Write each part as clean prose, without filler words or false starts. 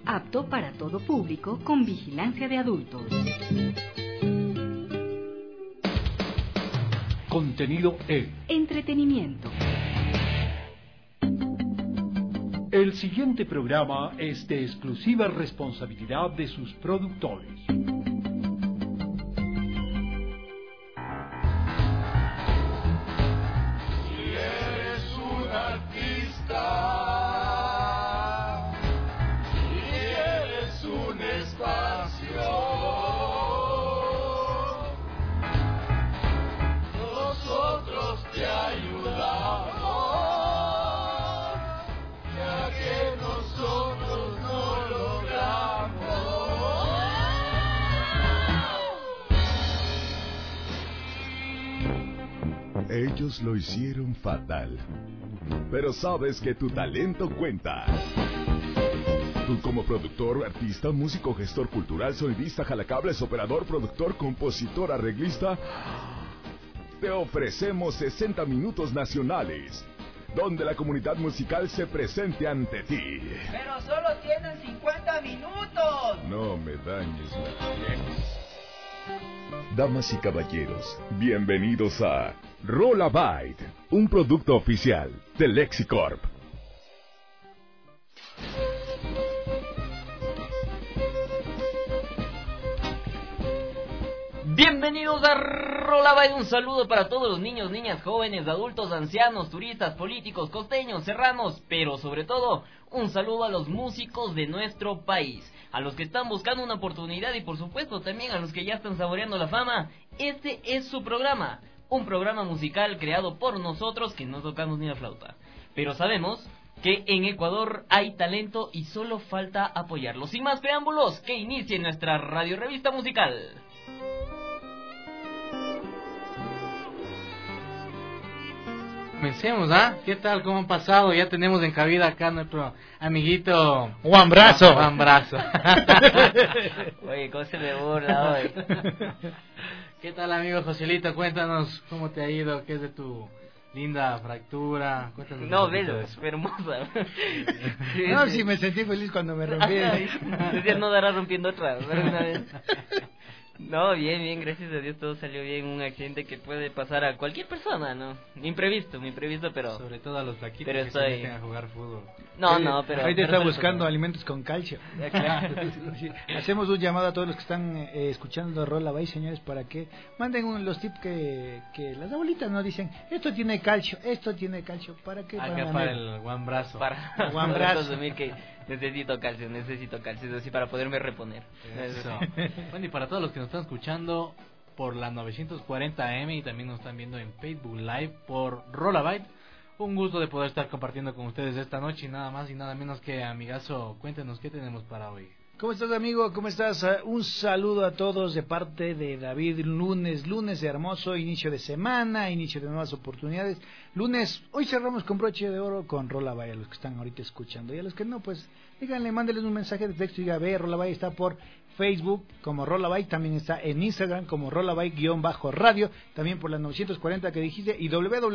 apto para todo público con vigilancia de adultos. Contenido E. Entretenimiento. El siguiente programa es de exclusiva responsabilidad de sus productores. Ellos lo hicieron fatal, pero sabes que tu talento cuenta. Tú como productor, artista, músico, gestor cultural, sonidista, jalacables, operador, productor, compositor, arreglista, te ofrecemos 60 minutos nacionales, donde la comunidad musical se presente ante ti. ¡Pero solo tienen 50 minutos! No me dañes la piel. Damas y caballeros, bienvenidos a Rollabyte, un producto oficial de Lexicorp. Bienvenidos a Rollabyte, un saludo para todos los niños, niñas, jóvenes, adultos, ancianos, turistas, políticos, costeños, serranos, pero sobre todo, un saludo a los músicos de nuestro país, a los que están buscando una oportunidad y por supuesto también a los que ya están saboreando la fama. Este es su programa, un programa musical creado por nosotros que no tocamos ni la flauta, pero sabemos que en Ecuador hay talento y solo falta apoyarlo. Sin más preámbulos, que inicie nuestra radio revista musical. Comencemos, ¿ah? ¿Qué tal? ¿Cómo han pasado? Ya tenemos en cabida acá nuestro amiguito Juan Brazo. Juan Brazo. Oye, ¿cómo se me burla hoy? ¿Qué tal, amigo Joselito? Cuéntanos cómo te ha ido, qué es de tu linda fractura. Cuéntanos. No, velo, es hermosa. No, sí me sentí feliz cuando me rompí. Decía, no dará rompiendo otra, pero una vez. No, bien, gracias a Dios todo salió bien. Un accidente que puede pasar a cualquier persona, ¿no? Imprevisto, pero... Sobre todo a los flaquitos pero que se meten a jugar fútbol. No, pero... Ahí te está buscando alimentos con calcio. Claro. Hacemos un llamado a todos los que están escuchando Rollabyte, señores, para que manden los tips que las abuelitas nos dicen. Esto tiene calcio, ¿para qué? Acá para el Juan Brazo. Para Juan Brazo. asumir que necesito calcio, así para poderme reponer. Eso. Bueno, y para todos los que nos están escuchando por la 940 AM y también nos están viendo en Facebook Live por Rollabyte, un gusto de poder estar compartiendo con ustedes esta noche y nada más y nada menos que, amigazo, cuéntenos qué tenemos para hoy. ¿Cómo estás, amigo? ¿Cómo estás? Un saludo a todos de parte de David. Lunes hermoso, inicio de semana, inicio de nuevas oportunidades. Lunes, hoy cerramos con broche de oro con Rollabyte, a los que están ahorita escuchando. Y a los que no, pues díganle, mándenles un mensaje de texto y diga, ve, Rollabyte está por Facebook como Rollabyte, también está en Instagram como Rollabyte_radio, también por las 940 que dijiste, y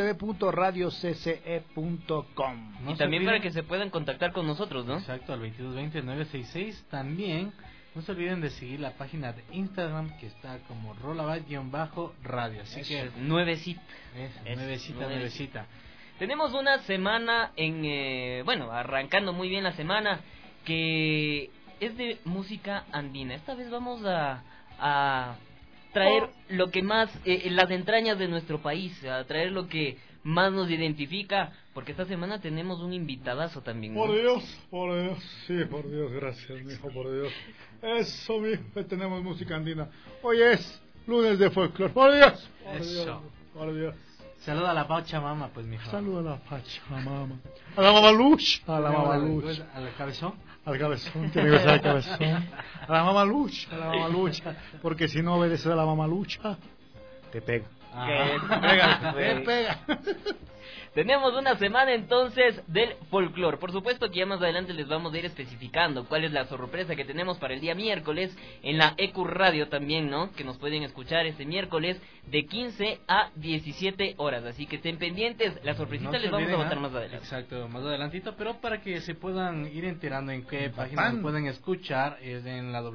www.radiocce.com. Y también para que se puedan contactar con nosotros, ¿no? Exacto, al 2220-966. También no se olviden de seguir la página de Instagram que está como Rollabyte_radio. Así que nuevecita. Nuevecita. Tenemos una semana arrancando muy bien la semana, que es de música andina. Esta vez vamos a traer lo que más, las entrañas de nuestro país, a traer lo que más nos identifica, porque esta semana tenemos un invitadazo también, ¿no? Por Dios, sí, por Dios, gracias, mijo, por Dios. Eso, mijo, tenemos música andina. Hoy es lunes de folclore, por Dios. Por Dios. Saluda a la Pachamama, pues, mijo. Saluda a la Pachamama. A la mamalucha. ¿Al cabezón? Al cabezón, tiene que ser al cabezón. A la mamalucha. Porque si no obedeces a la mamalucha, te pega. Pega. Tenemos una semana entonces del folclore. Por supuesto que ya más adelante les vamos a ir especificando cuál es la sorpresa que tenemos para el día miércoles en la EQ Radio también, ¿no? Que nos pueden escuchar este miércoles de 15 a 17 horas. Así que estén pendientes, la sorpresita les vamos a botar más adelante. Exacto, más adelantito, pero para que se puedan ir enterando en qué página nos pueden escuchar, es en la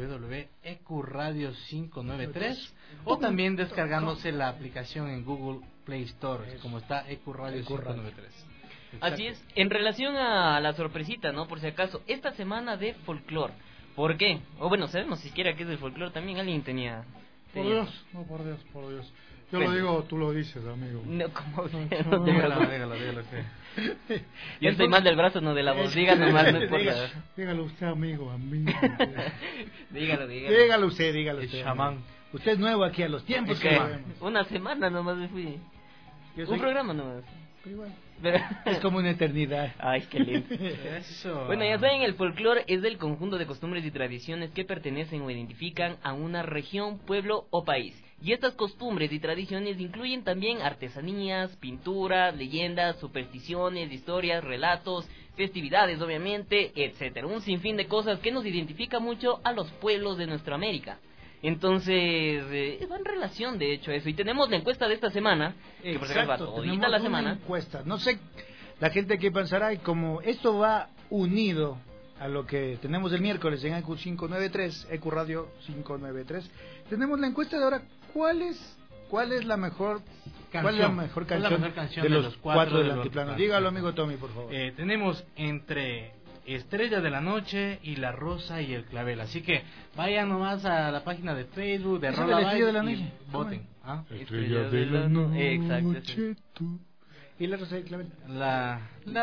www.ecuradio593 o también descargándose la aplicación en Google Play Store, como está Ecuradio 593. Así es, en relación a la sorpresita, ¿no? Por si acaso, esta semana de folclore, ¿por qué? O bueno, sabemos siquiera qué es el folclore, también alguien tenía... Por Dios. Yo lo digo, tú lo dices, amigo. No, como... Dígalo. Yo estoy mal del brazo, no de la voz, dígalo más, no importa. Dígalo usted, amigo. Dígalo. Dígalo usted. El chamán. Usted es nuevo aquí a los tiempos Okay. que sabemos. Una semana nomás me fui. Un programa nomás. Pero igual. Pero... Es como una eternidad. Ay, qué lindo. Eso. Bueno, ya saben, el folclore es del conjunto de costumbres y tradiciones que pertenecen o identifican a una región, pueblo o país. Y estas costumbres y tradiciones incluyen también artesanías, pinturas, leyendas, supersticiones, historias, relatos, festividades, obviamente, etcétera. Un sinfín de cosas que nos identifica mucho a los pueblos de nuestra América. Entonces, va en relación de hecho a eso. Y tenemos la encuesta de esta semana, que por si acaso va todita la semana. Encuesta. No sé, la gente que pensará, y como esto va unido a lo que tenemos el miércoles en EQ 593, EQ Radio 593, tenemos la encuesta de ahora. ¿Cuál es la mejor canción de los cuatro del altiplano? Dígalo, amigo Tommy, por favor. Tenemos entre Estrella de la Noche y La Rosa y el Clavel. Así que vayan nomás a la página de Facebook de Rola Live y voten. Estrella de la Noche. Exacto, sí. ¿Y La Rosa y el Clavel? La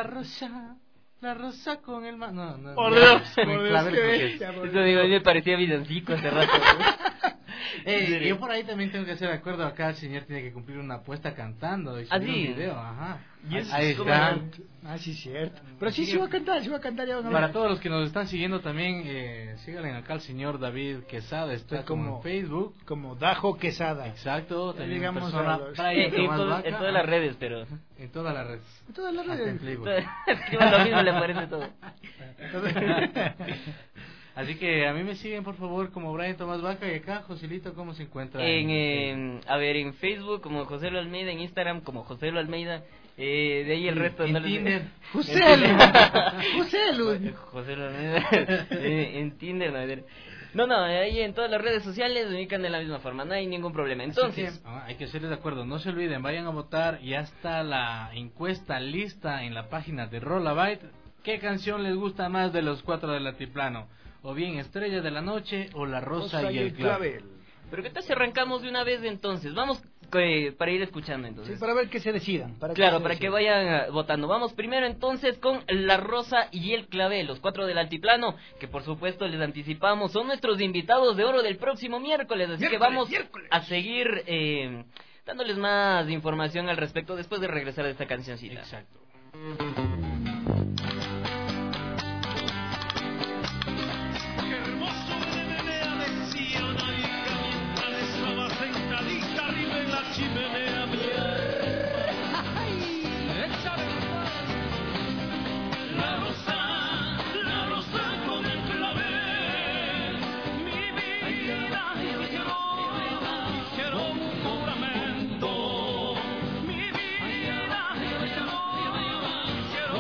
rosa con el no. Por Dios, Eso digo, me parecía villancico hace rato. Yo por ahí también tengo que hacer de acuerdo. Acá el señor tiene que cumplir una apuesta cantando y subir un video. Ajá. Ahí está. Sí, cierto. Pero sí va a cantar, ya van a Para todos los que nos están siguiendo también, síganle acá al señor David Quesada. Está como en Facebook. Como Dajo Quesada. Exacto. También digamos en todas las redes, pero... En todas las redes. En todas las redes. En Facebook. Escriban lo mismo, le aparece todo. Así que a mí me siguen por favor como Brian Tomás Vaca. Y acá Joselito, ¿cómo se encuentra? En Facebook como Joselo Almeida, en Instagram como Joselo Almeida, de ahí el resto en Tinder Joselo Almeida en Tinder, no, ahí en todas las redes sociales me ubican de la misma forma, no hay ningún problema. Entonces hay que hacerles de acuerdo, no se olviden, vayan a votar. Ya está la encuesta lista en la página de Rola Byte. ¿Qué canción les gusta más de los cuatro del altiplano? O bien Estrella de la Noche o La Rosa y el Clavel. Pero ¿qué tal si arrancamos de una vez entonces? Vamos para ir escuchando entonces. Sí, para ver que se decidan. Para que vayan votando. Vamos primero entonces con La Rosa y el Clavel, los cuatro del altiplano, que por supuesto les anticipamos, son nuestros invitados de oro del próximo miércoles. Así que vamos a seguir dándoles más información al respecto después de regresar de esta cancioncita. Exacto. Quiero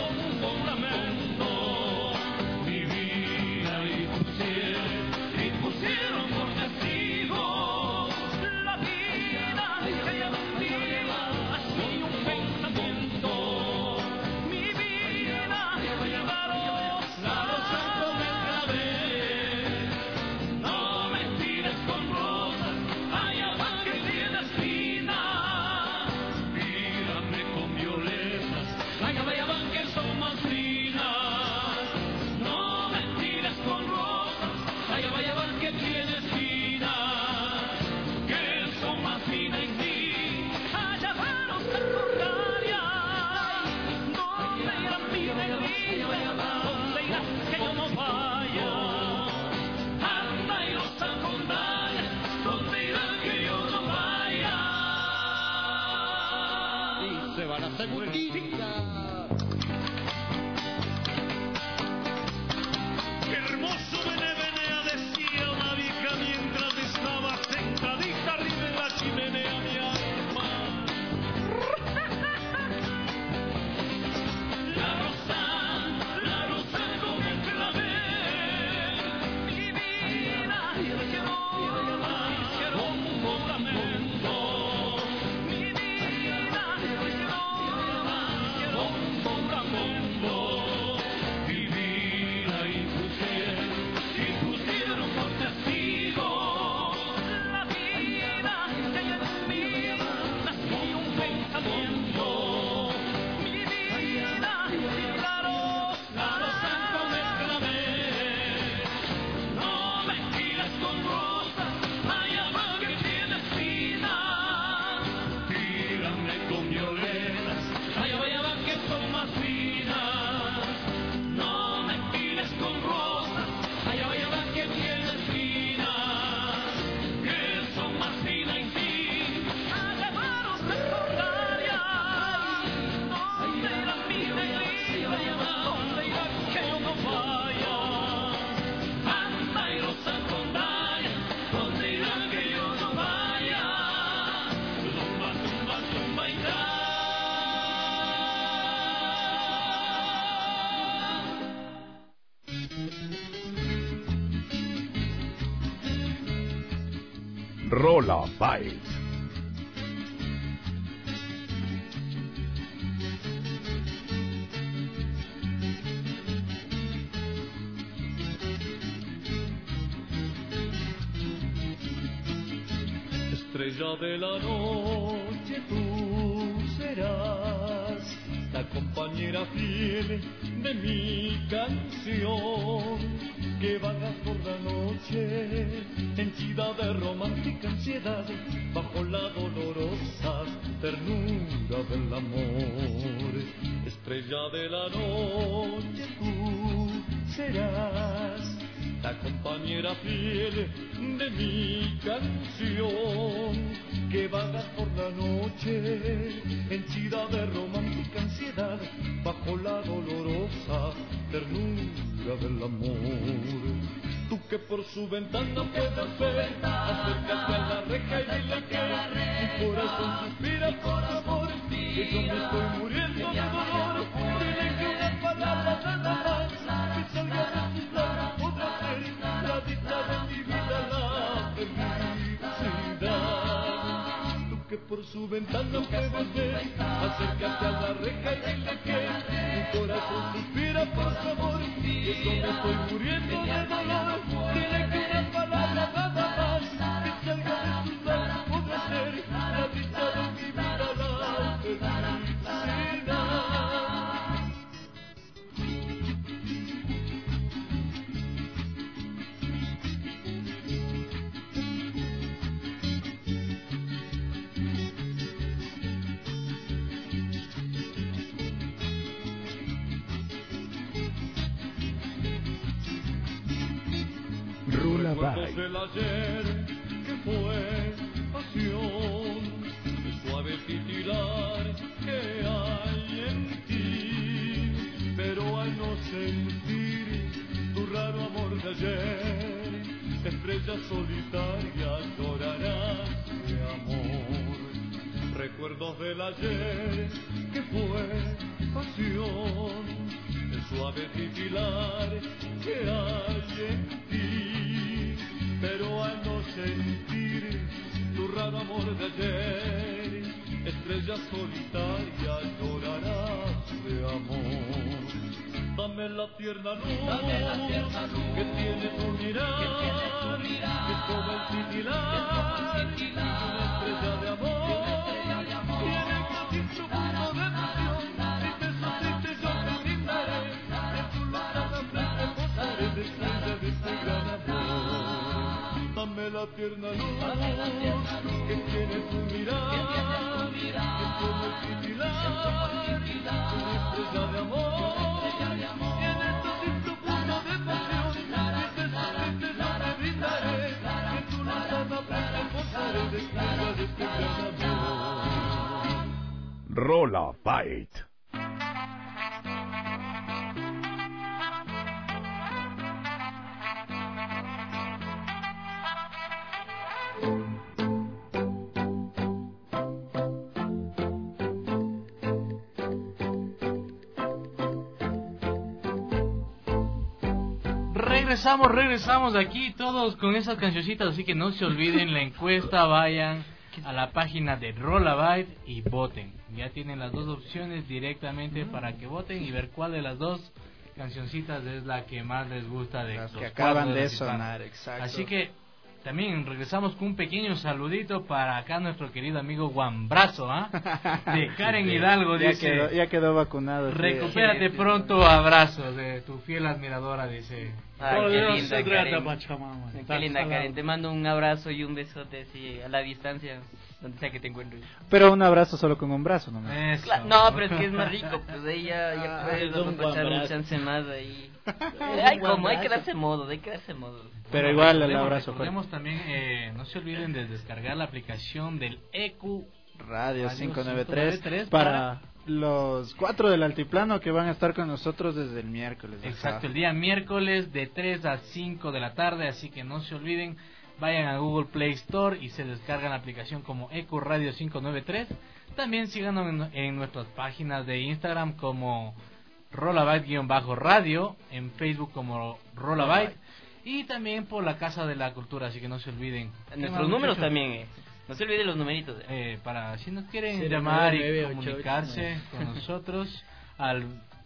Rola Bite. Estrella de la noche tú serás, la compañera fiel de mi canción, que vagas por la noche, henchida de romántica ansiedad, bajo la dolorosa ternura del amor. Estrella de la noche tú serás, la compañera fiel de mi canción, que vagas por la noche, henchida de romántica ansiedad, bajo la dolorosa ternura del amor. Tú que por su ventana puedes ver, acércate a la reja y dile que mi corazón suspira por amor, que yo me estoy muriendo de dolor. Dile que una palabra nada más que salga de sus labios podrá ser la dicha de mi vida, la felicidad. Tú que por su ventana puedes ver, acércate a la reja y dile que mi corazón suspira por su amor, que yo me estoy muriendo de dolor. Dile que una palabra nada más que salga de sus labios podrá ser la dicha de mi vida, la felicidad. Rola Recuerdos Bite. del ayer que fue pasión, el suave titilar que hay en ti, pero al no sentir tu raro amor de ayer, estrella solitaria llorarás de amor. Recuerdos del ayer que fue pasión, el suave titilar que hay en ti, pero al no sentir tu raro amor de ayer, estrella solitaria llorarás de amor. Dame la tierna luz que tiene tu mirar, que es como el titilar de una estrella de amor, y en el casi profundo de pasión, si te sufriste yo te brindaré, en tu lozana frente posaré de estrella de este gran amor. Dame la tierna luz que tiene tu mirar, que es como el titilar de una estrella de amor, y en el casi profundo de pasión, si te sufriste yo te brindaré, en tu lozana frente posaré de estrella de este gran amor. Rola Bite. Regresamos aquí todos con esas cancioncitas, así que no se olviden la encuesta, vayan a la página de Rola Bite y voten. Ya tienen las dos opciones directamente para que voten y ver cuál de las dos cancioncitas es la que más les gusta de Las los que acaban de cuatro sonar, exacto. Así que también regresamos con un pequeño saludito para acá nuestro querido amigo Guambrazo, de Karen Hidalgo, dice, ya quedó vacunado. recupérate pronto, abrazos de tu fiel admiradora, dice. Ay, Por qué Dios, linda, se trata, Karen. Pachamama. Qué linda, Karen. Te mando un abrazo y un besote así a la distancia, donde sea que te encuentres. Pero un abrazo solo con un brazo nomás. Eso. No, pero es que es más rico, pues ahí ya puedes aprovechar un chance más ahí. Hay como, hay que darse modo, Pero igual el Recordemos- abrazo fue. recordemos también, no se olviden de descargar la aplicación del EQ Radio Radio 593 593 para los 4 del altiplano que van a estar con nosotros desde el miércoles. Exacto, el día miércoles de 3 a 5 de la tarde, así que no se olviden, vayan a Google Play Store y se descargan la aplicación como EQ Radio 593. También síganos en nuestras páginas de Instagram como Rolabite-radio, en Facebook como Rolabite, y también por la Casa de la Cultura, así que no se olviden. Nuestros números también, no se olviden los numeritos. Para si nos quieren llamar y comunicarse con nosotros al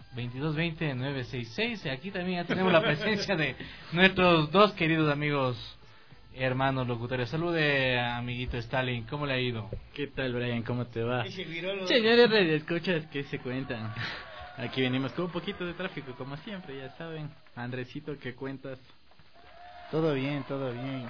2220-966. Aquí también ya tenemos la presencia de nuestros dos queridos amigos, hermanos locutores. Salude, amiguito Stalin, ¿cómo le ha ido? ¿Qué tal, Brian? ¿Cómo te va? Señores radioescuchas, ¿qué se cuentan? Aquí venimos con un poquito de tráfico, como siempre, ya saben. Andresito, ¿qué cuentas? Todo bien, todo bien.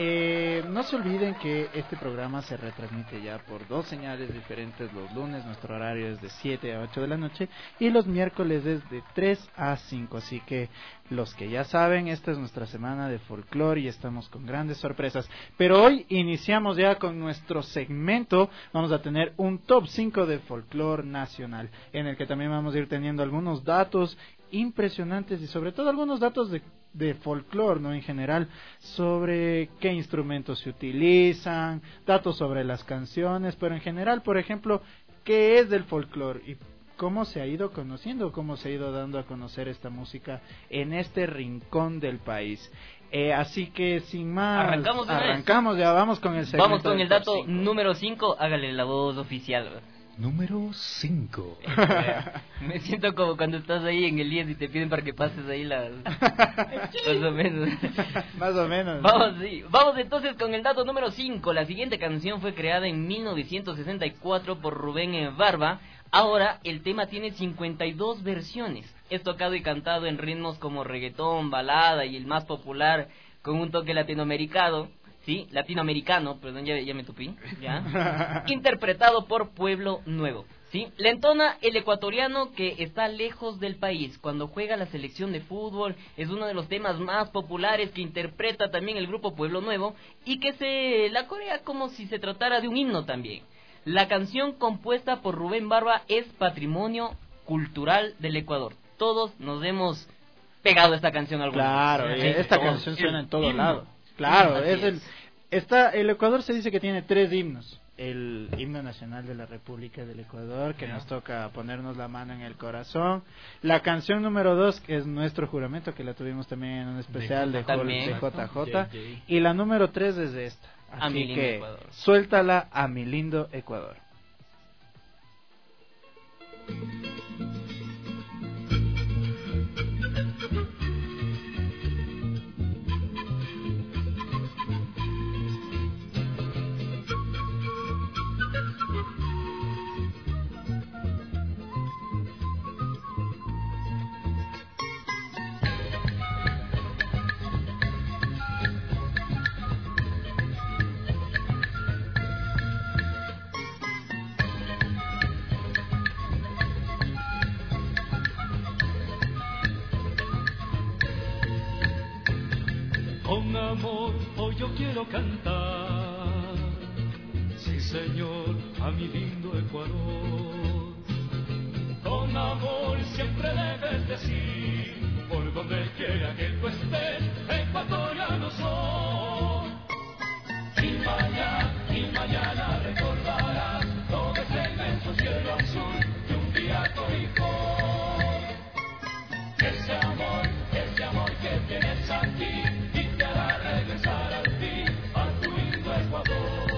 No se olviden que este programa se retransmite ya por 2 señales diferentes los lunes. Nuestro horario es de 7 a 8 de la noche y los miércoles es de 3 a 5. Así que los que ya saben, esta es nuestra semana de folclore y estamos con grandes sorpresas. Pero hoy iniciamos ya con nuestro segmento. Vamos a tener un top 5 de folclore nacional, en el que también vamos a ir teniendo algunos datos impresionantes y sobre todo algunos datos de folclore, ¿no? En general, sobre qué instrumentos se utilizan, datos sobre las canciones, pero en general, por ejemplo, qué es del folclore y cómo se ha ido conociendo, cómo se ha ido dando a conocer esta música en este rincón del país. Así que sin más, arrancamos ya, vamos con el segmento. Vamos con el dato número 5, hágale la voz oficial. Número 5. Me siento como cuando estás ahí en el IES y te piden para que pases ahí las... Más o menos. Más o menos. Vamos entonces con el dato número 5. La siguiente canción fue creada en 1964 por Rubén Barba. Ahora el tema tiene 52 versiones. Es tocado y cantado en ritmos como reggaetón, balada y el más popular con un toque latinoamericano. Sí, latinoamericano, perdón, ya me tupí, ya. Interpretado por Pueblo Nuevo, ¿sí? La entona el ecuatoriano que está lejos del país. Cuando juega la selección de fútbol, es uno de los temas más populares que interpreta también el grupo Pueblo Nuevo y que se la corea como si se tratara de un himno también. La canción compuesta por Rubén Barba es patrimonio cultural del Ecuador. Todos nos hemos pegado esta canción alguna vez. Claro, esta canción suena en todo lado. Claro, el Ecuador se dice que tiene 3 himnos. El himno nacional de la República del Ecuador, que nos toca ponernos la mano en el corazón. La canción número 2, que es Nuestro Juramento, que la tuvimos también en un especial de JJ. Y la número 3 es esta. Así que Ecuador. Suéltala a mi lindo Ecuador. Con amor hoy yo quiero cantar, sí señor, a mi lindo Ecuador. Con amor siempre debes decir, por donde quiera que tú estés, ecuatoriano soy. Y mañana recordarás todo ese inmenso cielo azul que un día cobijó. Ese amor que tienes aquí, regresar al fin a tu lindo Ecuador.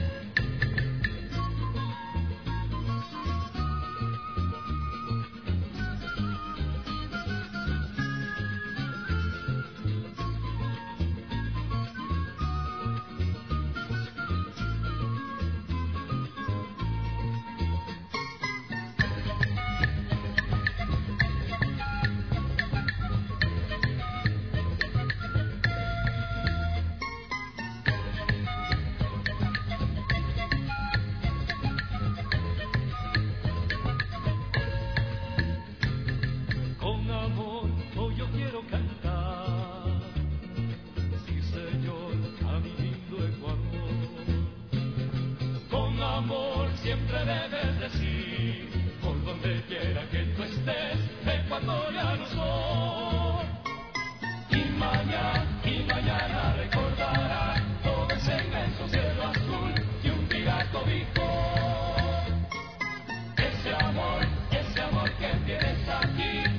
Y mañana recordará todo ese inmenso cielo azul que un día cobijó. Ese amor que tienes aquí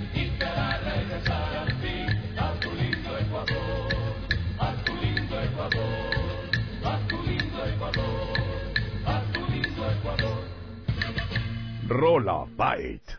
Rola Bite.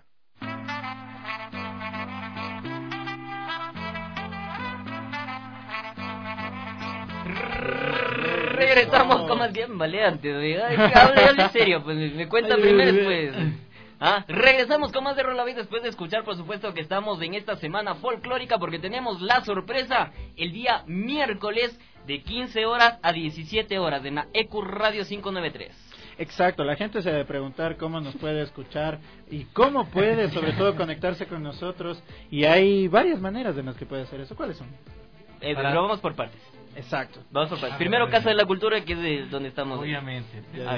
Regresamos con más bien baleante, hable en serio, pues me cuenta primero después. Regresamos con más de Rola Bite después de escuchar, por supuesto, que estamos en esta semana folclórica porque tenemos la sorpresa el día miércoles de 15 horas a 17 horas en la EQ Radio 593. Exacto, la gente se debe preguntar cómo nos puede escuchar y cómo puede, sobre todo, conectarse con nosotros. Y hay varias maneras en las que puede hacer eso. ¿Cuáles son? Pero vamos por partes. Exacto. Vamos por partes. Primero, Casa de la Cultura, que es de donde estamos. Obviamente.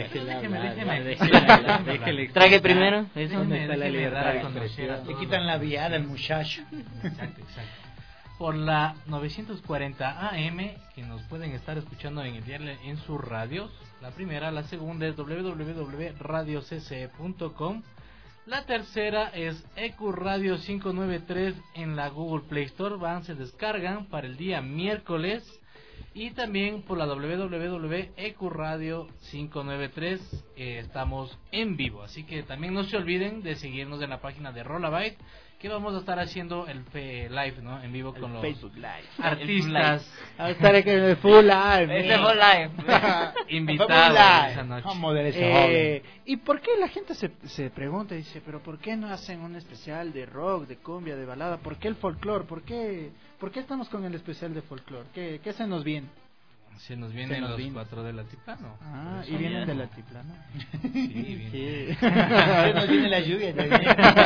Déjeme. Trague primero. Eso. ¿Dónde está la libertad de expresión? Le quitan la viada al muchacho. Exacto. Por la 940 AM, que nos pueden estar escuchando en el día en sus radios. La primera, la segunda es www.radiocce.com. La tercera es EQ Radio 593 en la Google Play Store. Se descargan para el día miércoles. Y también por la www.eqradio 593 estamos en vivo. Así que también no se olviden de seguirnos en la página de Rola Bite, que vamos a estar haciendo el live, ¿no? En vivo con los Facebook Live. Artistas. A estar en el Full Live. Ese Full Live. Invitados esa noche. ¿Y por qué la gente se pregunta y dice, pero por qué no hacen un especial de rock, de cumbia, de balada? ¿Por qué el folclore? ¿Por qué estamos con el especial de folclore? ¿Qué se nos viene? Se nos vienen los 4 del altiplano. ¿Y vienen del altiplano? Sí, vienen. Se nos viene la lluvia también.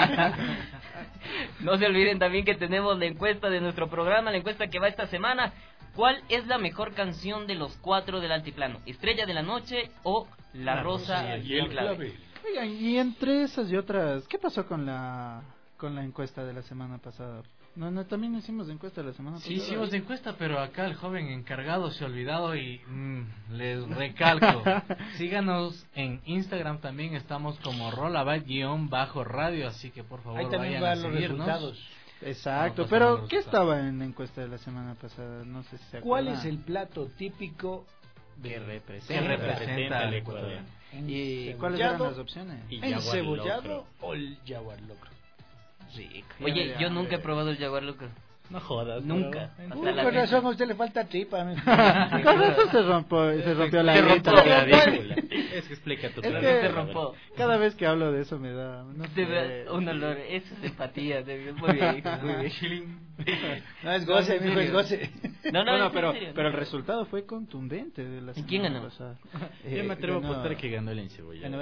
No se olviden también que tenemos la encuesta de nuestro programa, la encuesta que va esta semana. ¿Cuál es la mejor canción de los 4 del altiplano? ¿Estrella de la Noche o La Rosa y el Clavel? Oigan, y entre esas y otras, ¿qué pasó con la encuesta de la semana pasada? No, también hicimos encuesta la semana pasada. Sí, hicimos encuesta, pero acá el joven encargado se ha olvidado y les recalco. Síganos en Instagram, también estamos como rolabite_radio, así que por favor vayan a seguirnos. Resultados. Exacto, pero ¿qué estaba en la encuesta de la semana pasada? No sé si se ¿Cuál acuerdan. es el plato típico que representa al Ecuador? ¿Y cuáles eran las opciones? ¿Encebollado o el jaguar locro? Rico. Oye, yo nunca he probado el jaguar locro. No jodas. Nunca. Con razón a usted le falta tripa. Con razón se rompió la clavícula. Es que explica tu se rompió. Cada vez que hablo de eso me da un olor. Eso es empatía. Muy bien. No es goce, mijo, es goce. No, bueno, pero el resultado fue contundente de la semana. ¿Quién ganó? Pasada. Yo me atrevo a apostar que ganó el encebollado.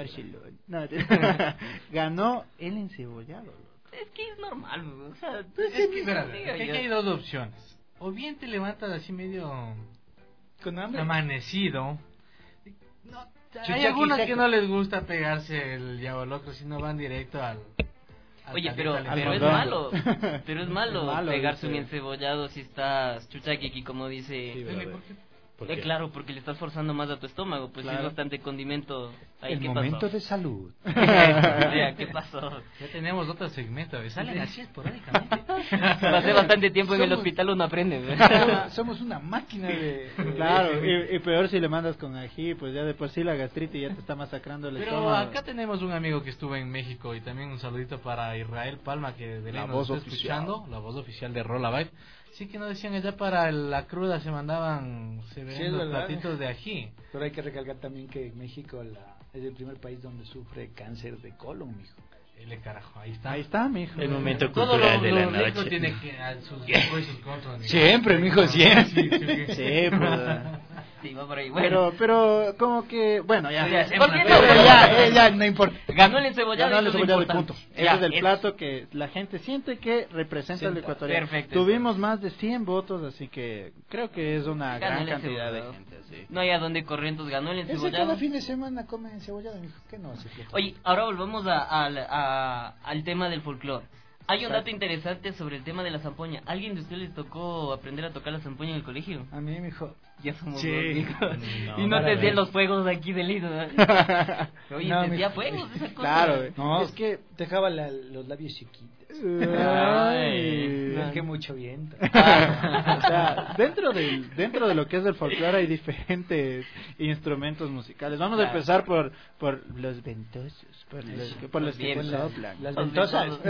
Ganó el encebollado. Es que es normal, o sea, es que, aquí hay dos opciones. O bien te levantas así medio con hambre, amanecido. Hay algunos que no les gusta pegarse el yabolocro, sino van directo al Oye, pero es malo. Pero es malo pegarse un encebollado si estás chuchaquiqui, como dice. Sí, ¿Por qué? Claro, porque le estás forzando más a tu estómago, pues claro. Es bastante condimento. Ahí, el ¿qué momento pasó? de salud. ¿Qué pasó? Ya tenemos otro segmento, salen así esporádicamente. Pasé bastante tiempo en el hospital, uno aprende. Somos una máquina de... Claro, y peor si le mandas con ají, pues ya de por sí la gastritis ya te está masacrando el estómago. Pero acá tenemos un amigo que estuvo en México y también un saludito para Israel Palma, que de ley nos está escuchando, la voz oficial de Rola Bite. Sí que nos decían allá para la cruda se mandaban platitos de ají. Pero hay que recalcar también que México es el primer país donde sufre cáncer de colon, mijo. Carajo, ahí está. Ahí está, mijo. El momento cultural de la noche. Tiene que sus pros y sus contras. Siempre, mijo, siempre. Sí, pues. Sí, va por ahí. Bueno. Pero como que, bueno, ya no importa. Ganó el encebollado y punto. Ese es el plato que la gente siente que representa al ecuatoriano. Perfecto. Tuvimos más de 100 votos, así que creo que es una gran cantidad de gente. Sí. No hay a dónde correr, entonces ganó el encebollado. Cada fin de semana comen encebollado, mijo. ¿Qué no hace? Oye, ahora volvamos al tema del folclore. Hay un dato interesante sobre el tema de la zampoña. ¿Alguien de ustedes les tocó aprender a tocar la zampoña en el colegio? A mí, mijo. Ya somos Sí. dos, mijo. No, y no te hacían los fuegos de aquí del hilo. Oye, No, te hacía mijo. fuegos esa cosa. Claro, No, es que dejaba los labios chiquitos. Ay. Es que mucho viento. O sea, dentro de lo que es el folclore hay diferentes instrumentos musicales. Vamos a empezar por los ventosos, por los que bien, soplan. Las Los ventosas.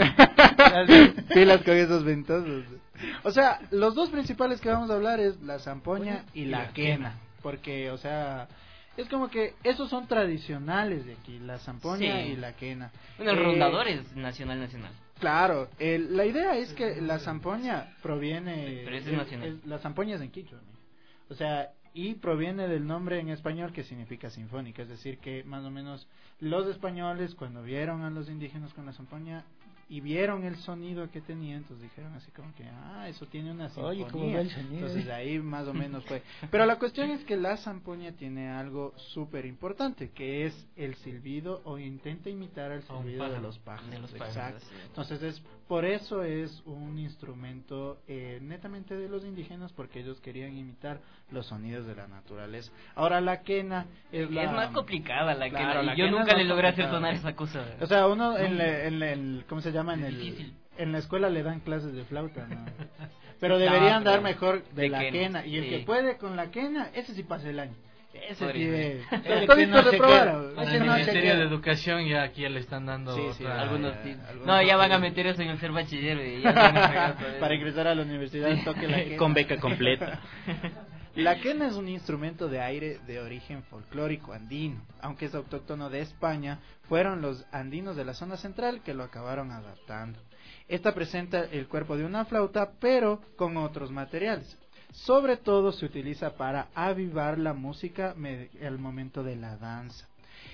Pilas con esos ventosos. O sea, los dos principales que vamos a hablar es la zampoña y la quena. Porque, o sea, es como que esos son tradicionales de aquí, la zampoña Sí. y la quena. Bueno, el rondador es nacional. Claro, la idea es que la zampoña proviene... Pero ese es nacional. La zampoña es en quichua, amigo. O sea, y proviene del nombre en español que significa sinfónica. Es decir, que más o menos los españoles cuando vieron a los indígenas con la zampoña y vieron el sonido que tenía, entonces dijeron así como que, eso tiene una sinfonía. Oye, ¿cómo va el sonido? Entonces ahí más o menos fue. Pero la cuestión es que la zampoña tiene algo súper importante, que es el silbido, o intenta imitar el silbido de los pájaros. Exacto. Entonces por eso es un instrumento netamente de los indígenas, porque ellos querían imitar los sonidos de la naturaleza. Ahora la quena es más complicada la Claro, quena. la Y yo quena nunca es le más logré hacer complicada. sonar esa cosa. O sea, uno en ¿cómo se llama? Difícil. En la escuela le dan clases de flauta, ¿no? Pero deberían dar mejor de la quena, quena. Y el sí. que puede con la quena, ese sí pasa el año. Ese Podría tiene... ser. Está listo de probar. Para Ese el no se Ministerio queda. de Educación ya aquí le están dando Sí, otra- Algunos tips. algunos No, ya van a tips. meter eso en el ser bachiller. Y ya van a sacar todo eso. Para ingresar a la universidad toque la quena. Con beca completa. La quena es un instrumento de aire de origen folclórico andino, aunque es autóctono de España. Fueron los andinos de la zona central que lo acabaron adaptando. Esta presenta el cuerpo de una flauta, pero con otros materiales. Sobre todo se utiliza para avivar la música al momento de la danza.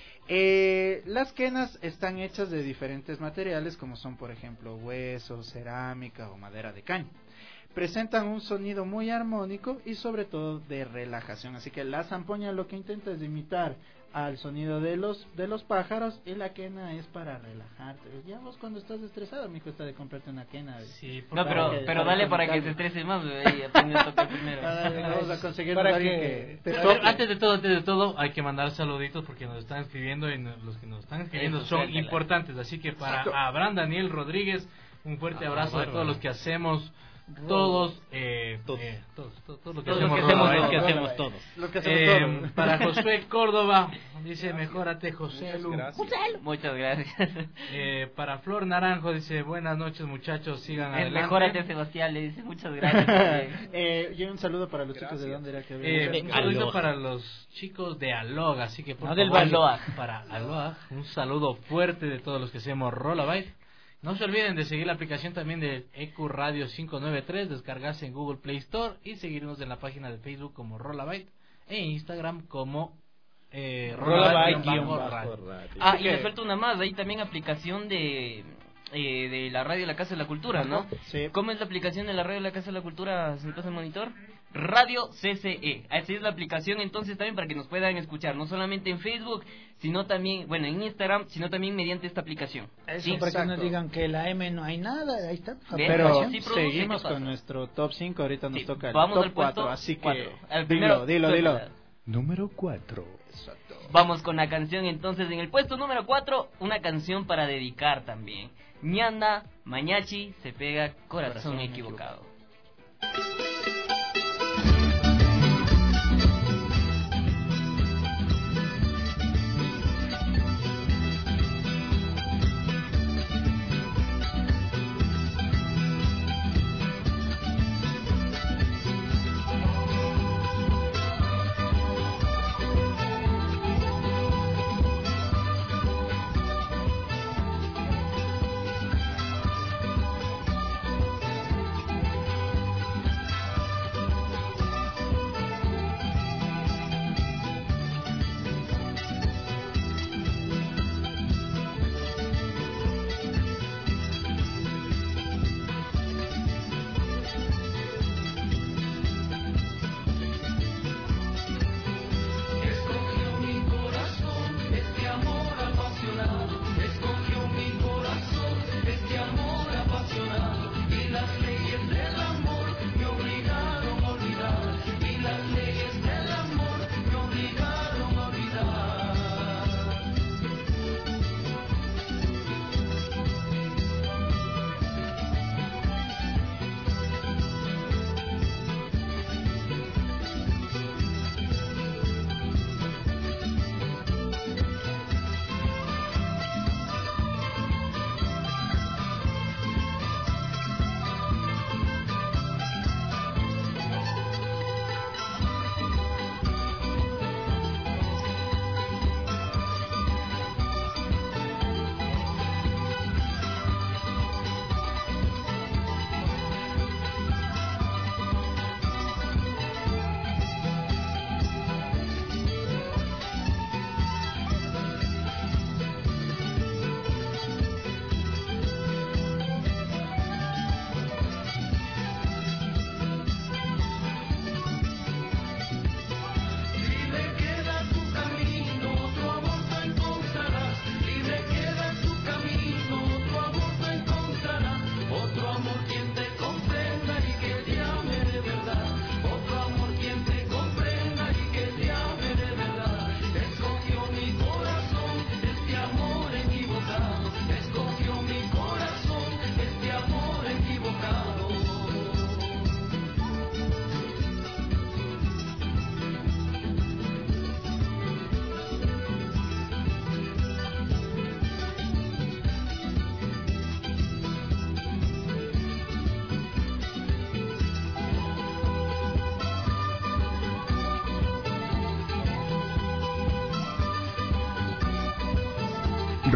Las quenas están hechas de diferentes materiales, como son por ejemplo hueso, cerámica o madera de caña. Presentan un sonido muy armónico y sobre todo de relajación. Así que la zampoña lo que intenta es imitar al sonido de los pájaros, y la quena es para relajarte. Ya vos cuando estás estresado, mijo, está de comprarte una quena. Sí, No, pero dale para que se estrese más, y aprende a tocar primero. Vamos a conseguir Para alguien que- te Pero toque. antes de todo, hay que mandar saluditos porque nos están escribiendo y los que nos están escribiendo Eso, son suéltala. importantes. Así que para Exacto. Abraham Daniel Rodríguez, un fuerte abrazo a todos los que hacemos todos lo que Todos hacemos, los que hacemos, Rola, los que ¿eh? hacemos todos. Lo que hacemos todo. Para Josué Córdoba, dice mejórate José Lu. Muchas gracias. Para Flor Naranjo, dice buenas noches muchachos, sigan adelante. Mejórate, Sebastián, le dice muchas gracias. Y un saludo para los chicos de dónde era que Un saludito para los chicos de Alog, así que por No, del favor, Aloag. para Alog, un saludo fuerte de todos los que hacemos Rollabite. No se olviden de seguir la aplicación también de EQ Radio 593, descargarse en Google Play Store y seguirnos en la página de Facebook como Rollabite e Instagram como Rollabite-radio. Ah, y le suelto una más, hay también aplicación de la radio La Casa de la Cultura, ¿no? Sí. ¿Cómo es la aplicación de la radio La Casa de la Cultura? ¿Se me pasa el monitor? Radio CCE. Así es la aplicación, entonces también para que nos puedan escuchar, no solamente en Facebook, sino también, bueno, en Instagram, sino también mediante esta aplicación. Eso, Sí, para que no exacto. digan que la M no hay nada, ahí está. Bien, Pero sí produce, seguimos ¿qué pasa? con nuestro top 5, ahorita nos Sí, toca el vamos top al puesto 4, así que 4. Al primero, dilo. suéltala. Número 4. Vamos con la canción entonces en el puesto número 4, una canción para dedicar también. Ñanda, Mañachi, se pega corazón equivocado.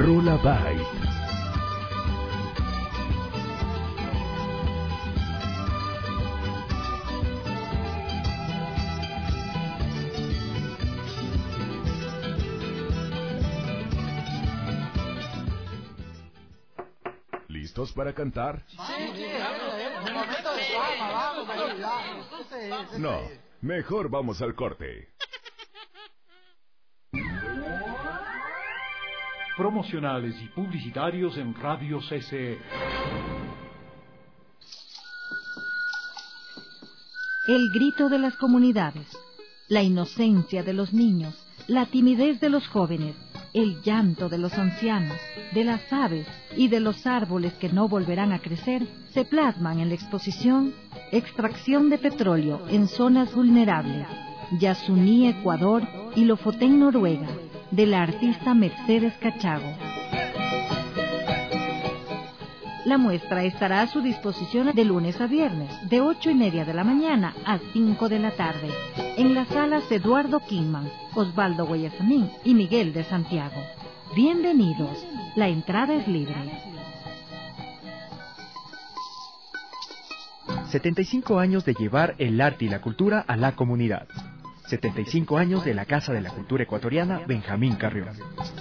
Rola Byte. ¿Listos para cantar? No, mejor vamos al corte. Promocionales y publicitarios en Radio CCE. El grito de las comunidades, la inocencia de los niños, la timidez de los jóvenes, el llanto de los ancianos, de las aves y de los árboles que no volverán a crecer, se plasman en la exposición Extracción de petróleo en zonas vulnerables, Yasuní, Ecuador y Lofoten, Noruega, de la artista Mercedes Cachago. La muestra estará a su disposición de lunes a viernes, de 8:30 de la mañana a 5 de la tarde, en las salas Eduardo Kingman, Osvaldo Guayasamín y Miguel de Santiago. Bienvenidos, la entrada es libre. 75 años de llevar el arte y la cultura a la comunidad. 75 años de la Casa de la Cultura Ecuatoriana Benjamín Carrión.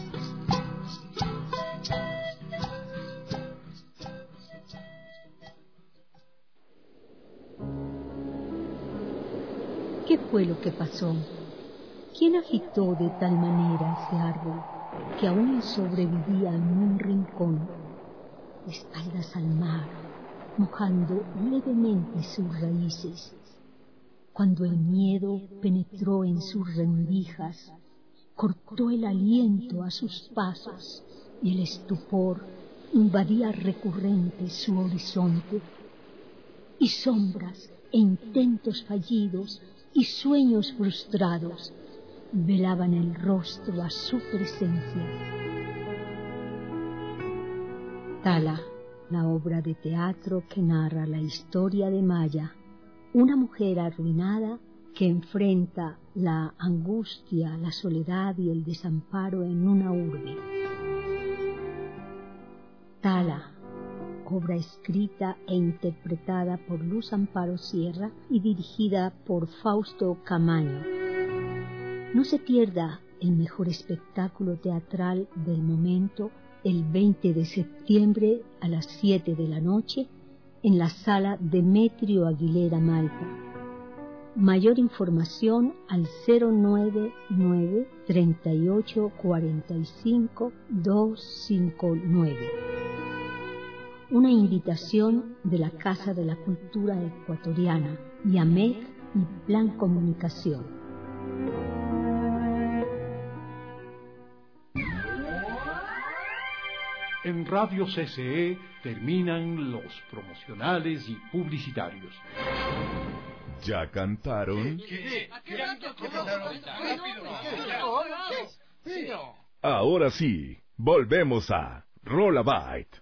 ¿Qué fue lo que pasó? ¿Quién agitó de tal manera ese árbol que aún sobrevivía en un rincón, de espaldas al mar, mojando levemente sus raíces? Cuando el miedo penetró en sus rendijas, cortó el aliento a sus pasos y el estupor invadía recurrente su horizonte, y sombras e intentos fallidos y sueños frustrados velaban el rostro a su presencia. Tala, la obra de teatro que narra la historia de Maya, una mujer arruinada que enfrenta la angustia, la soledad y el desamparo en una urbe. Tala, obra escrita e interpretada por Luz Amparo Sierra y dirigida por Fausto Camaño. No se pierda el mejor espectáculo teatral del momento el 20 de septiembre a las 7 de la noche en la sala Demetrio Aguilera Malta. Mayor información al 099 38 45 259. Una invitación de la Casa de la Cultura Ecuatoriana, YAMEC y Plan Comunicación. En Radio CCE terminan los promocionales y publicitarios. ¿Ya cantaron? Ahora sí, volvemos a Rola Byte.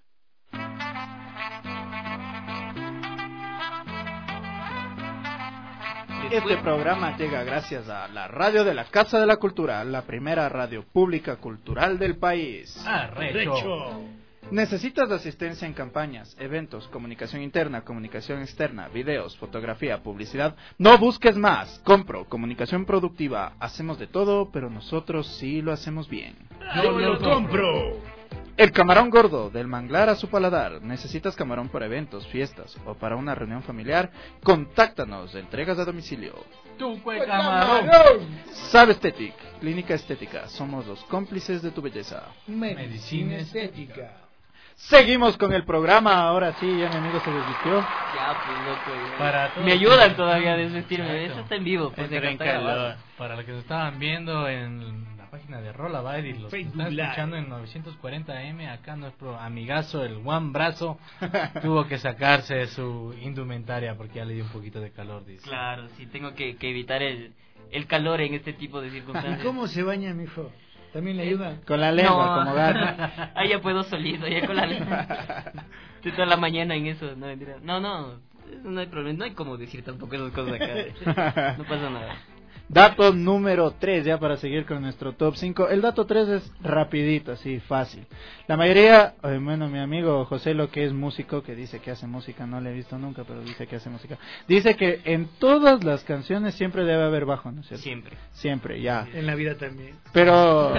Este programa llega gracias a la radio de la Casa de la Cultura, la primera radio pública cultural del país. ¡Arrecho! ¿Necesitas asistencia en campañas, eventos, comunicación interna, comunicación externa, videos, fotografía, publicidad? No busques más. Compro, comunicación productiva. Hacemos de todo, pero nosotros sí lo hacemos bien. ¡Yo lo compro! El camarón gordo, del manglar a su paladar. ¿Necesitas camarón para eventos, fiestas o para una reunión familiar? Contáctanos, entregas a domicilio. ¡Tu camarón! Sabe Estética, clínica estética. Somos los cómplices de tu belleza. Medicina estética. Seguimos con el programa. Ahora sí, ya mi amigo se desvistió. Ya, pues loco. Para Me ayudan todavía a desvestirme. Eso está en vivo. Pues, para los que se estaban viendo en la página de Rola Byte y los que están escuchando en 940 AM, acá nuestro amigazo, el Juan Brazo, tuvo que sacarse su indumentaria porque ya le dio un poquito de calor, dice. Claro, sí, tengo que evitar el calor en este tipo de circunstancias. ¿Y cómo se baña, mijo? ¿También le ayuda? Con la lengua, no. como gato. Ahí ya puedo solito, ya con la lengua. Estoy toda la mañana en eso, no mentira. No hay problema, no hay como decir tampoco esas cosas acá. No pasa nada. Dato número 3, ya para seguir con nuestro top 5. El dato 3 es rapidito, así, fácil. La mayoría, bueno, mi amigo José, lo que es músico, que dice que hace música, no le he visto nunca, pero dice que hace música. Dice que en todas las canciones siempre debe haber bajo, ¿no es cierto? Siempre, ya. En la vida también. Pero...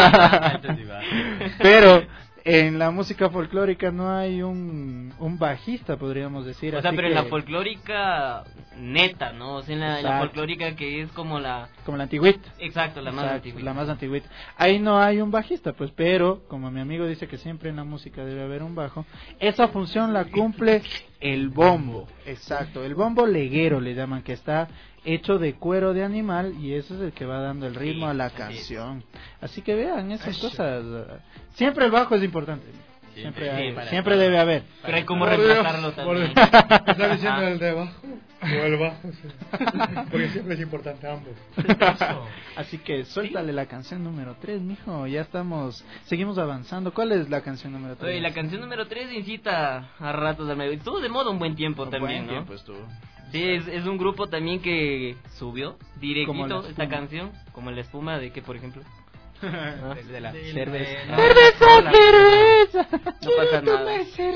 pero... en la música folclórica no hay un bajista, podríamos decir. O sea, así pero que... en la folclórica neta, ¿no? O sea, en la folclórica que es como la... como la antigüita. Exacto, la más antigüita. La más antigüita. Ahí no hay un bajista, pues, pero como mi amigo dice que siempre en la música debe haber un bajo, esa función la cumple el bombo. Exacto, el bombo leguero le llaman, que está hecho de cuero de animal y ese es el que va dando el ritmo a la canción. Así que vean esas cosas. Siempre el bajo es importante. Siempre debe haber. Pero hay como reemplazarlo también. ¿Estás diciendo el de bajo o el bajo? Sí. Porque siempre es importante ambos. Así que suéltale la canción número 3, mijo. Ya seguimos avanzando. ¿Cuál es la canción número 3? Oye, la canción número 3 incita a ratos al medio. Estuvo de moda un buen tiempo también, ¿no? Tiempo estuvo. Sí, es un grupo también que subió directito esta canción, como la espuma de que, por ejemplo. De la cerveza. Cerveza. No pasa nada.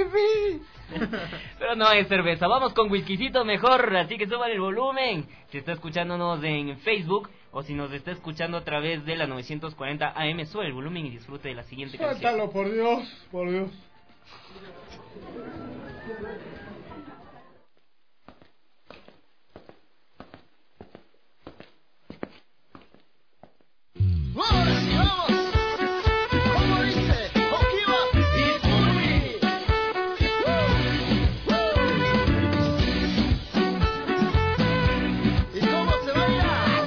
Pero no es cerveza. Vamos con whiskycito mejor, así que suban el volumen. Si está escuchándonos en Facebook o si nos está escuchando a través de la 940 AM, sube el volumen y disfrute de la siguiente canción. Suéltalo, por Dios, por Dios. ¡Ahora sí, vamos! ¿Cómo dice? ¡Okiva y Turbi! ¿Y cómo se baila?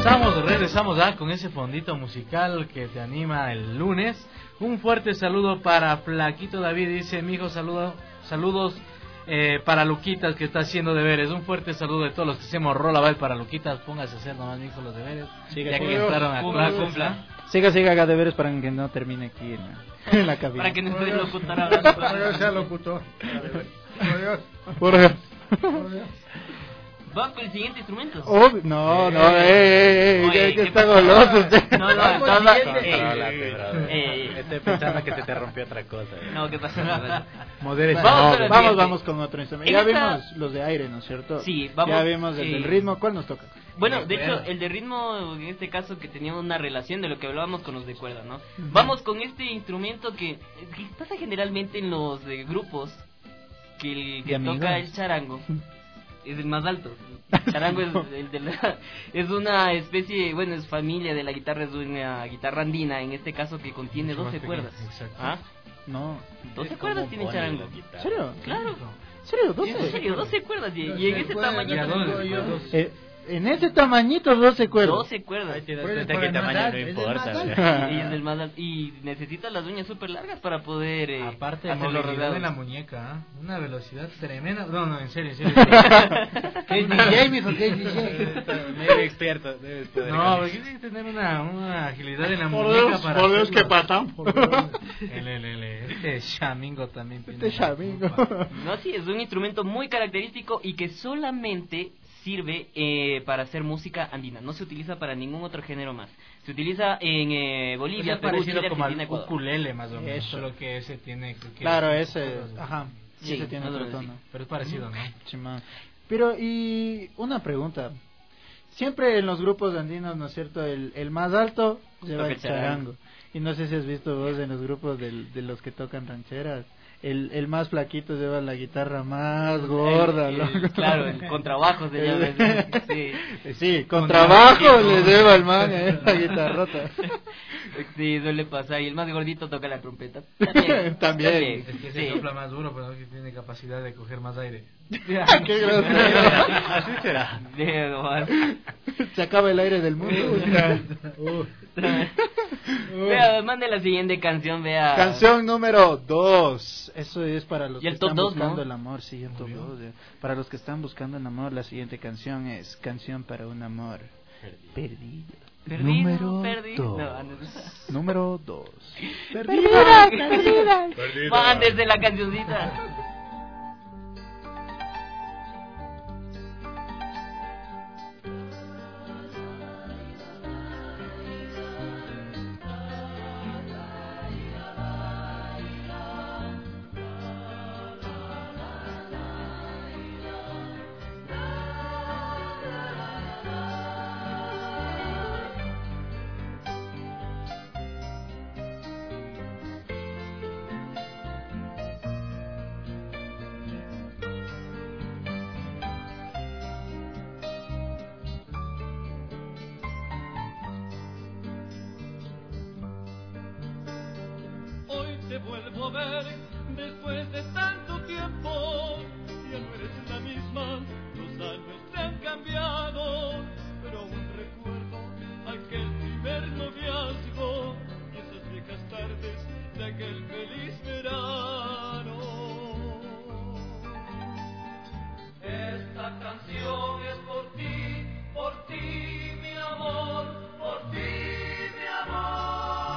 Regresamos con ese fondito musical que te anima el lunes. Un fuerte saludo para Flaquito David, dice: mijo, saludos para Luquitas, que está haciendo deberes. Un fuerte saludo de todos los que hacemos Rolabal para Luquitas. Póngase a hacer nomás, mijo, los deberes. Ya que entraron a clase. Siga, haga deberes para que no termine aquí en la cabina. Para que no esté locutor hablando. Para que yo sea locutor. Por Dios. ¿Vamos con el siguiente instrumento? No, que está goloso usted. No, estoy pensando que se te rompió otra cosa. No, ¿qué pasa? Vamos con otro instrumento. Ya vimos los de aire, ¿no es cierto? Sí, vamos. Ya vimos el del ritmo. ¿Cuál nos toca? Bueno, de hecho, el de ritmo, en este caso, que teníamos una relación de lo que hablábamos con los de cuerda, ¿no? Vamos con este instrumento que pasa generalmente en los grupos, que el que toca el charango es el más alto. El charango es una especie, bueno, es familia de la guitarra, es una guitarra andina, en este caso, que contiene 12 cuerdas. ¿Ah? No. 12 cuerdas tiene el charango. ¿Serio? Claro. ¿Serio? 12. En serio, 12 cuerdas. Y en ese tamaño. En ese tamañito 12 cuerdas. 12 cuerdas. Ahí te das cuenta que el tamaño no importa. Y necesitas las uñas súper largas para poder aparte de hacerlo movilidad en la muñeca, una velocidad tremenda. No, en serio. ¿Qué es DJ, mijo? ¿Qué es DJ? Debe experto. No, porque tiene que tener una agilidad en la muñeca para... Por Dios, que patán. Este chamingo también. No, sí, es un instrumento muy característico y que solamente sirve para hacer música andina. No se utiliza para ningún otro género más. Se utiliza en Bolivia, Perú, Chile, como Argentina, al ukulele, más o menos. Solo que ese tiene... Claro, ese... Ajá. Sí, ese tiene otro tono. Sí. Pero es parecido, ¿no? Chimán. Pero, y una pregunta. Siempre en los grupos andinos, ¿no es cierto? El más alto lleva el charango. Y no sé si has visto vos en los grupos de los que tocan rancheras. El más flaquito lleva la guitarra más gorda, claro, el contrabajo se llama. Sí, contrabajo le lleva el man la guitarrota. Sí, suele pasar. Y el más gordito toca la trompeta. También. Es que se sopla más duro, pero que tiene capacidad de coger más aire. ¡Qué grosero! Así será. Se acaba el aire del mundo. Vea, mande la siguiente canción, vea. Canción número 2. Eso es para los que están 2, buscando, ¿no? el amor. Sí, el top 2. Para los que están buscando el amor, la siguiente canción es Canción para un amor perdido. Número 2. Número 2. Perdida. Mándese la cancioncita. Te vuelvo a ver después de tanto tiempo. Ya no eres la misma, los años te han cambiado, pero aún recuerdo aquel primer noviazgo y esas viejas tardes de aquel feliz verano. Esta canción es por ti, mi amor, por ti, mi amor.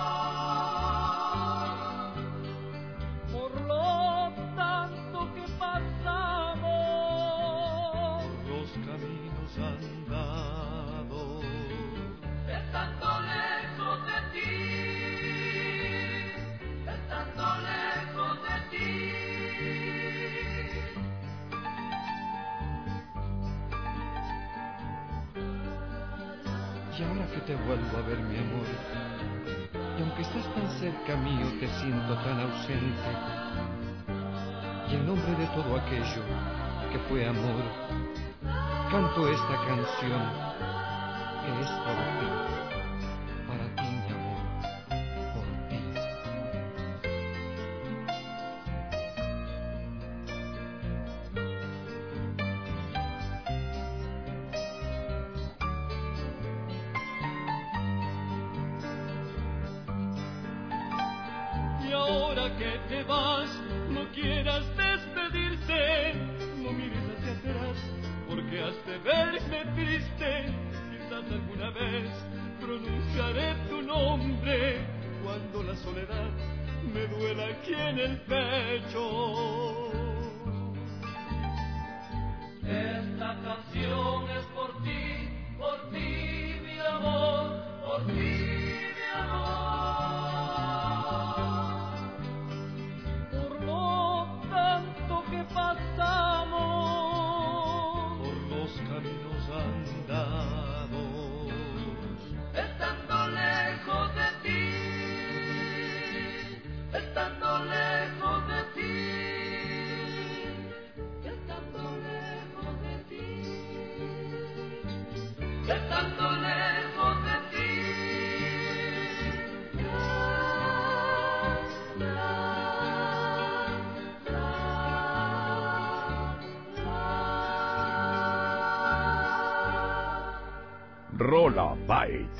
Andado estando lejos de ti, estando lejos de ti. Y ahora que te vuelvo a ver, mi amor, y aunque estás tan cerca mío, te siento tan ausente. Y en nombre de todo aquello que fue amor, canto esta canción que es por ti, para ti, mi amor, por ti. ahora que te vas, no quieras despedirte, no mires hacia atrás, porque has de verme triste. Quizás alguna vez pronunciaré tu nombre cuando la soledad me duela aquí en el pecho. Esta canción es por ti, mi amor, por ti, mi amor. Por lo tanto que pasamos, por los caminos andados, estando lejos de ti, estando lejos de ti, estando lejos de ti, estando lejos de ti. Rola Byte.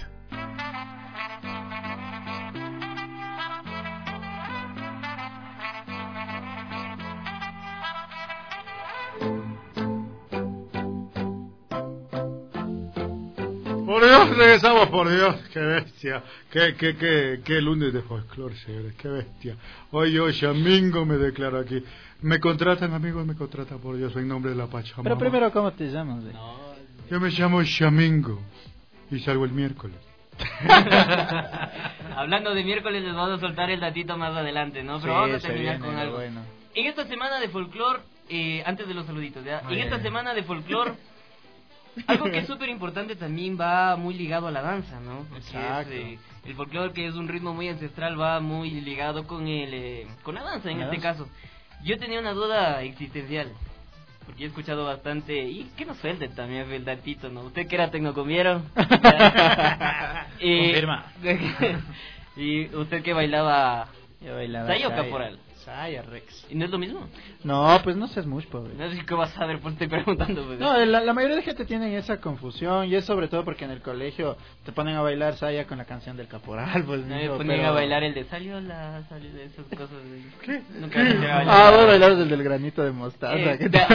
Por Dios, regresamos, por Dios, qué bestia, qué lunes de folclore, señores, qué bestia. Hoy yo, Shamingo, me declaro aquí. Me contratan, amigos, me contratan, por Dios, en nombre de la Pachamama. Pero primero, ¿cómo te llamas? Yo me llamo Shamingo y salgo el miércoles. Hablando de miércoles, les vamos a soltar el datito más adelante, ¿no? Pero Sí, vamos a se terminar viene con algo. bueno. En esta semana de folclore, antes de los saluditos, ¿ya? Muy En esta bien. semana de folclore, algo que es súper importante también va muy ligado a la danza, ¿no? Porque Exacto. el folclore, que es un ritmo muy ancestral, va muy ligado con con la danza en La este danza. caso. Yo tenía una duda existencial, porque he escuchado bastante, y que nos suelten también el datito, ¿no? Usted que era tecnocomiero. Confirma. Y usted que bailaba, Yo bailaba ¿saya o saya. caporal? Saya, Rex. ¿Y no es lo mismo? No, pues no seas mucho, pobre. No sé qué vas a ver, pues estoy preguntando. Pues. No, la mayoría de gente tiene esa confusión y es sobre todo porque en el colegio te ponen a bailar saya con la canción del caporal, pues. No me mijo, ponían pero- a bailar el de salió de esas cosas. ¿Qué? Nunca me a bailar. Ah, voy a bailar desde el granito de mostaza. ¿qué tal?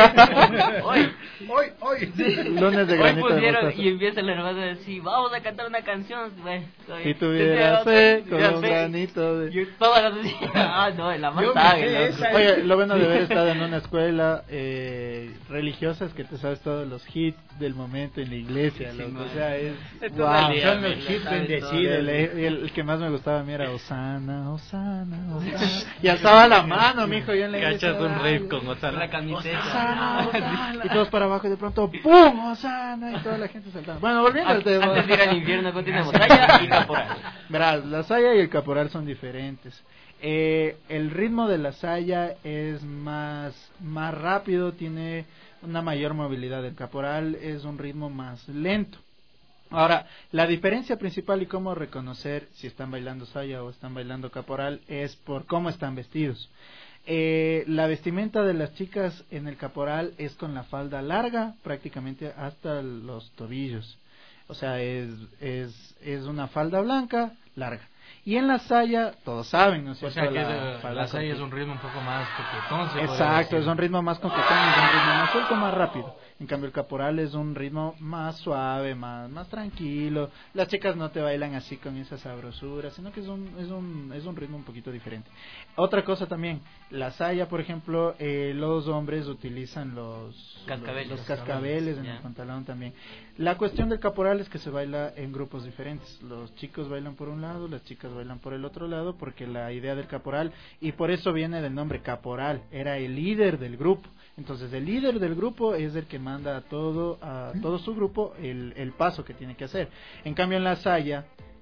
Hoy. Lunes de Hoy granito de pusieron mostaza. y empieza la hermana a decir, vamos a cantar una canción. Bueno, está bien. Si tuvieras fe con Ya un fe. granito de... Y todas las ah, no, la más Yo me sabe, sé loco. esa. Oye, lo bueno de haber estado en una escuela religiosa es que te sabes todos los hits del momento en la iglesia, Sí, loco. man. O sea, es... Esto wow. es realidad, Son los me la hits sabe bendecidos. todo. El que más me gustaba a mí era Osana, Osana, Osana. Y alzaba la mano, mijo, yo en la iglesia. Cachas un ay, rave con Osana. La camiseta. Osana, Osana. Y todos para abajo y de pronto ¡pum! Osana. Y toda la gente saltando. Bueno, volviendo al tema. Antes de ir al infierno, continuamos. Saya y caporal. Verás, la saya y el caporal son diferentes. El ritmo de la saya es más rápido, tiene una mayor movilidad. El caporal es un ritmo más lento. Ahora, la diferencia principal y cómo reconocer si están bailando saya o están bailando caporal es por cómo están vestidos. La vestimenta de las chicas en el caporal es con la falda larga, prácticamente hasta los tobillos. O sea, es una falda blanca larga. Y en la saya, todos saben, ¿no es O cierto? sea que falda la saya es cortita. un ritmo un poco más coquetón. se podría Exacto, decir. es un ritmo más coquetón, es un ritmo más suelto, más rápido. En cambio el caporal es un ritmo más suave, más tranquilo. Las chicas no te bailan así con esa sabrosura, sino que es un ritmo un poquito diferente. Otra cosa también, la saya, por ejemplo, los hombres utilizan los cascabeles en el pantalón también. La cuestión del caporal es que se baila en grupos diferentes. Los chicos bailan por un lado, las chicas bailan por el otro lado, porque la idea del caporal, y por eso viene del nombre caporal, era el líder del grupo. Entonces el líder del grupo es el que manda a todo su grupo el paso que tiene que hacer. En cambio en la saya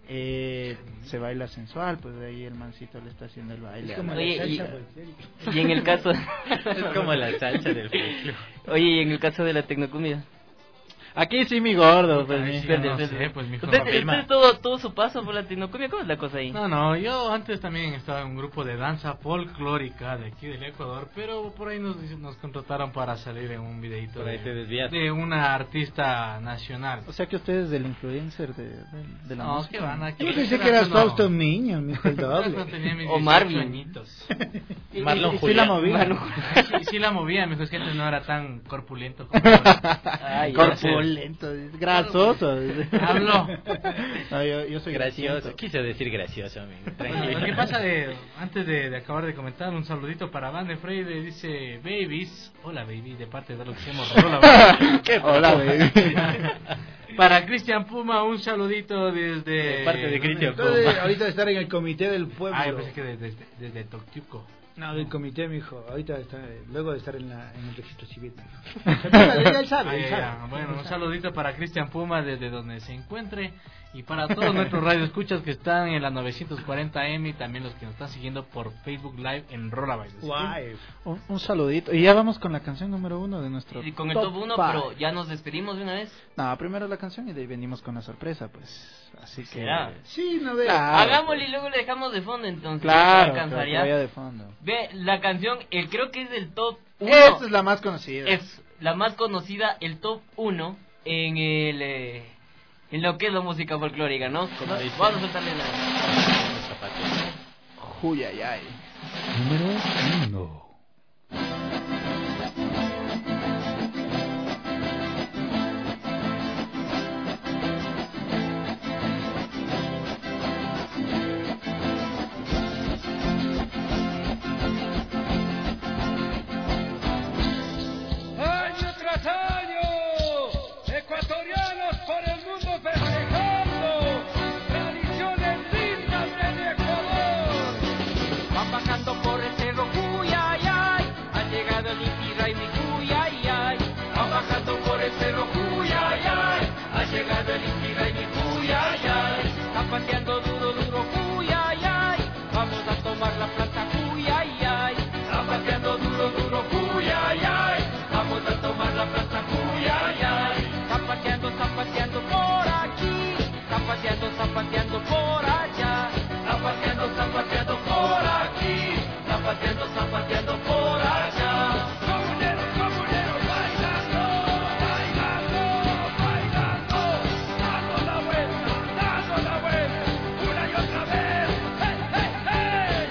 se baila sensual, pues de ahí el mancito le está haciendo el baile. Es como Oye, la y salsa, pues. en el caso... Es como la salsa del folclore. Oye, y en el caso de la tecnocumbia. Aquí sí, mi gordo. Pues, Entonces todo su paso por Latinocumbia, ¿cómo es la cosa ahí? No, yo antes también estaba en un grupo de danza folclórica de aquí del Ecuador, pero por ahí nos contrataron para salir en un videito de una artista nacional. O sea que usted es el influencer de la música. Que van aquí. Yo pensé que eras Fausto Miño, mijo, el doble. O Marvin. Marlon Julián. Sí la movía, mijo, es que antes no era tan corpulento como corpulento, grasoso. Hablo. No, yo soy gracioso. Quise decir gracioso, amigo. Lo que pasa antes de acabar de comentar, un saludito para Van de Freire, dice Babies. Hola, baby, de parte de lo que hacemos. Hola, baby. Para Cristian Puma, un saludito desde... De parte de Cristian Puma. Ahorita estar en el comité del pueblo. Yo pensé que desde Toctiuco. No, del comité, mijo. Ahorita está, luego de estar en el registro civil. Él sabe. Bueno, un saludito para Cristian Puma desde donde se encuentre. Y para todos nuestros radioescuchas que están en la 940M y también los que nos están siguiendo por Facebook Live en Rolabay. Un saludito. Y ya vamos con la canción número 1 de nuestro y con el top 1, pero ya nos despedimos de una vez. No, primero la canción y de ahí venimos con la sorpresa, pues. Así que... ¿Será? Sí, no veo. Claro, hagámosle y luego le dejamos de fondo entonces. Claro, que vaya de fondo. Ve, la canción, creo que es del top 1. Esta es la más conocida. Es la más conocida, el top 1 en lo que es la música folclórica, ¿no? Vamos a soltarle la... Huyayay. Número 1. Año tras año, ecuatorianos por el mundo festejando tradiciones lindas del Ecuador. Van bajando por el cerro Cuyayay, ha llegado el Inti Raymi Cuyayay. Van bajando por el cerro Cuyayay, ha llegado el Inti Raymi Cuyayay. Está pateando duro Cuyayay, vamos a tomar la plaza Cuyayay. Está pateando duro Cuyayay, vamos a tomar la plaza Cuyayay. Está pateando por aquí, está pateando por allá. Está pateando por aquí, está pateando por allá. Comuneros, bailando, dando la vuelta, una y otra vez. ¡Hey, hey,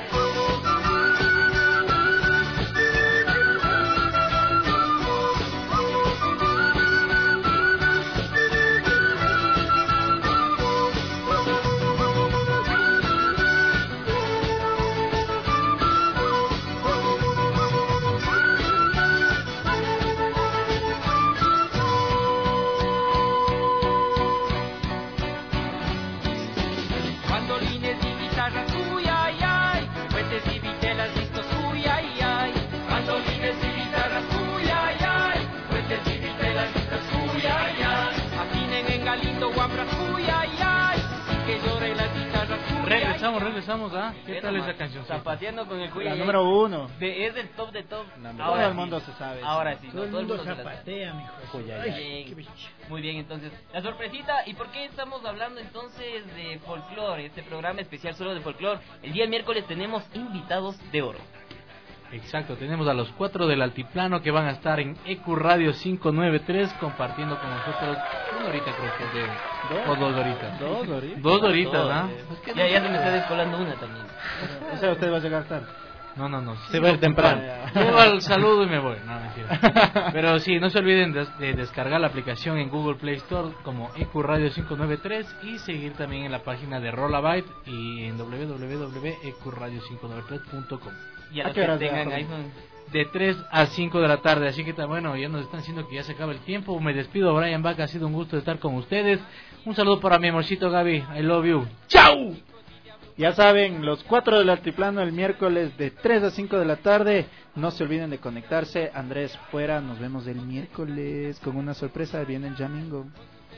mandolines y guitarras, Cuyayay, puentes y vitelas listos, Cuyayay. Mandolines y guitarras, Cuyayay, puentes y vitelas listos, Cuyayay. Afinen en Galindo, guambras, Cuyayay, y que lloren las guitarras, Cuyayay. Regresamos, ¿qué tal esa canción? Zapateando con el Cuyayay. La número 1. Es del top de top. Todo el mundo se sabe. Ahora sí. Todo el mundo zapatea, mijo. Muy bien, entonces, la sorpresita. ¿Y por qué estamos hablando entonces de folclore? Este programa especial solo de folclore. El día miércoles tenemos invitados de oro. Exacto, tenemos a los 4 del Altiplano que van a estar en EQ Radio 593 compartiendo con nosotros una horita, creo que es de... O 2 horitas. 2 horitas, ¿no? Ya se me está descolando una también. O sea, usted va a llegar tarde. No. Se va a ir temprano. Llevo al saludo y me voy. No, mentira. Pero sí, no se olviden de descargar la aplicación en Google Play Store como EQ Radio 593 y seguir también en la página de Rolabite y en www.eqradio593.com. Y a los que tengan iPhone. De 3 a 5 de la tarde. Así que bueno, ya nos están diciendo que ya se acaba el tiempo. Me despido, Brian Baca. Ha sido un gusto estar con ustedes. Un saludo para mi amorcito Gaby. I love you. ¡Chao! Ya saben, los 4 del Altiplano el miércoles de 3 a 5 de la tarde. No se olviden de conectarse. Andrés fuera, nos vemos el miércoles con una sorpresa. Viene el Jamingo.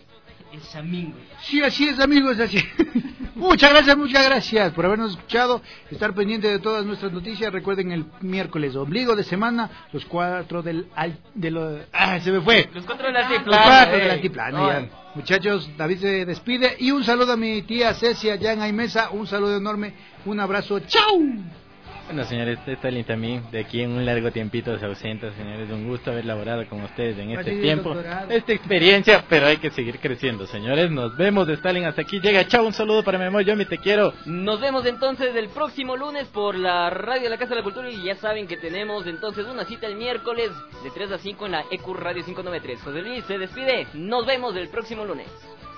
el Chamingo. Sí, así es, amigos, así. Muchas gracias por habernos escuchado. Estar pendiente de todas nuestras noticias. Recuerden el miércoles, ombligo de semana, los 4 se me fue. Los 4 del altiplano. Los 4 del altiplano, ya. Muchachos, David se despide. Y un saludo a mi tía Cecia, allá en Aimesa. Un saludo enorme, un abrazo. ¡Chao! Bueno, señores, Stalin también, de aquí en un largo tiempito se ausenta, señores. Un gusto haber laborado con ustedes en este tiempo, esta experiencia, pero hay que seguir creciendo, señores. Nos vemos, Stalin, hasta aquí llega. Chao, un saludo para mi amor, Yomi, te quiero. Nos vemos entonces el próximo lunes por la radio de la Casa de la Cultura, y ya saben que tenemos entonces una cita el miércoles de 3 a 5 en la EQ Radio 593. José Luis se despide, nos vemos el próximo lunes.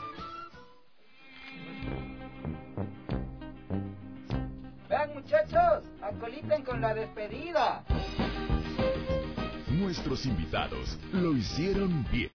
Vean, muchachos, acoliten con la despedida. Nuestros invitados lo hicieron bien.